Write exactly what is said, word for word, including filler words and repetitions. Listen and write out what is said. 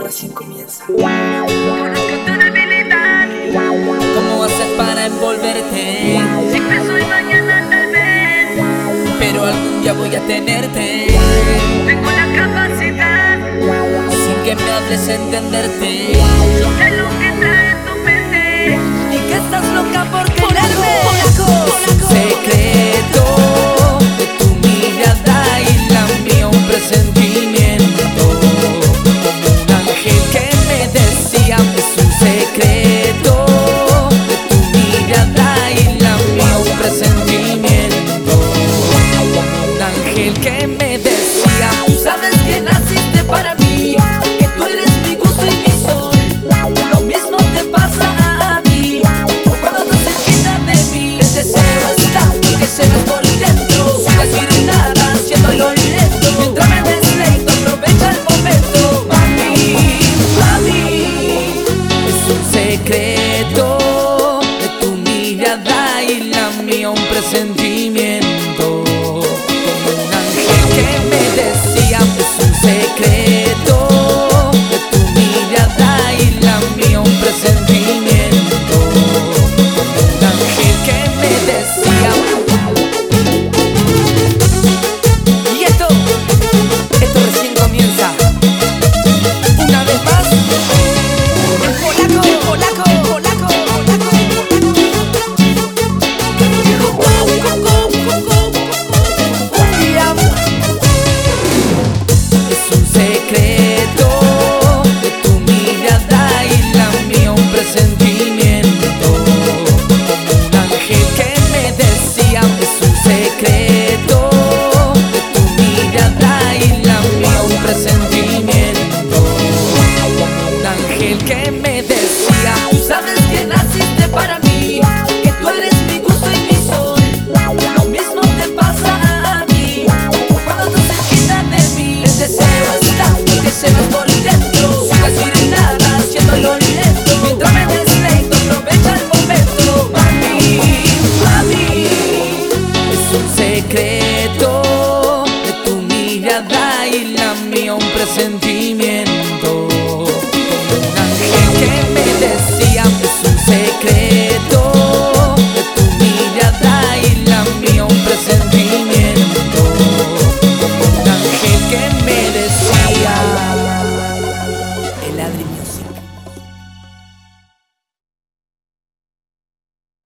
recién comienza. Conozco tu debilidad. ¿Cómo haces para envolverte? Siempre soy mañana tal vez, Pero algún día voy a tenerte. tengo la capacidad Sin que me hables entenderte. de lo que trae tu mente. Y que estás loca por quererme. Se cree